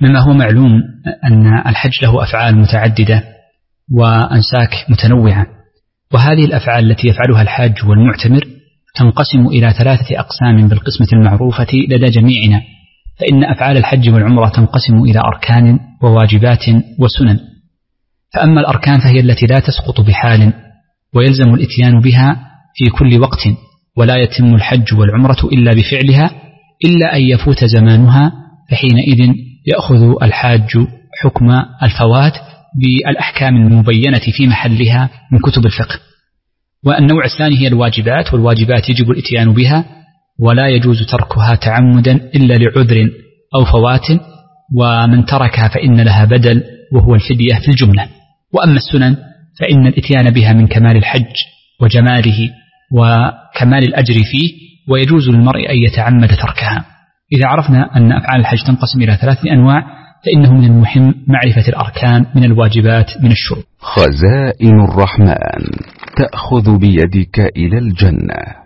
مما هو معلوم أن الحج له أفعال متعددة وأنساك متنوعة، وهذه الأفعال التي يفعلها الحاج والمعتمر تنقسم إلى 3 أقسام بالقسمة المعروفة لدى جميعنا. فإن أفعال الحج والعمرة تنقسم إلى أركان وواجبات وسنن. فأما الأركان فهي التي لا تسقط بحال ويلزم الإتيان بها في كل وقت، ولا يتم الحج والعمرة إلا بفعلها إلا أن يفوت زمانها، فحينئذ يأخذ الحاج حكم الفوات بالأحكام المبينة في محلها من كتب الفقه. والنوع الثاني هي الواجبات، والواجبات يجب الإتيان بها ولا يجوز تركها تعمدا إلا لعذر أو فوات، ومن تركها فإن لها بدل وهو الفدية في الجملة. وأما السنن فإن الإتيان بها من كمال الحج وجماله وكمال الأجر فيه، ويجوز للمرء أن يتعمد تركها. إذا عرفنا أن أفعال الحج تنقسم إلى 3 أنواع، فإنه من المهم معرفة الأركان من الواجبات من الشروط. خزائن الرحمن تأخذ بيدك إلى الجنة.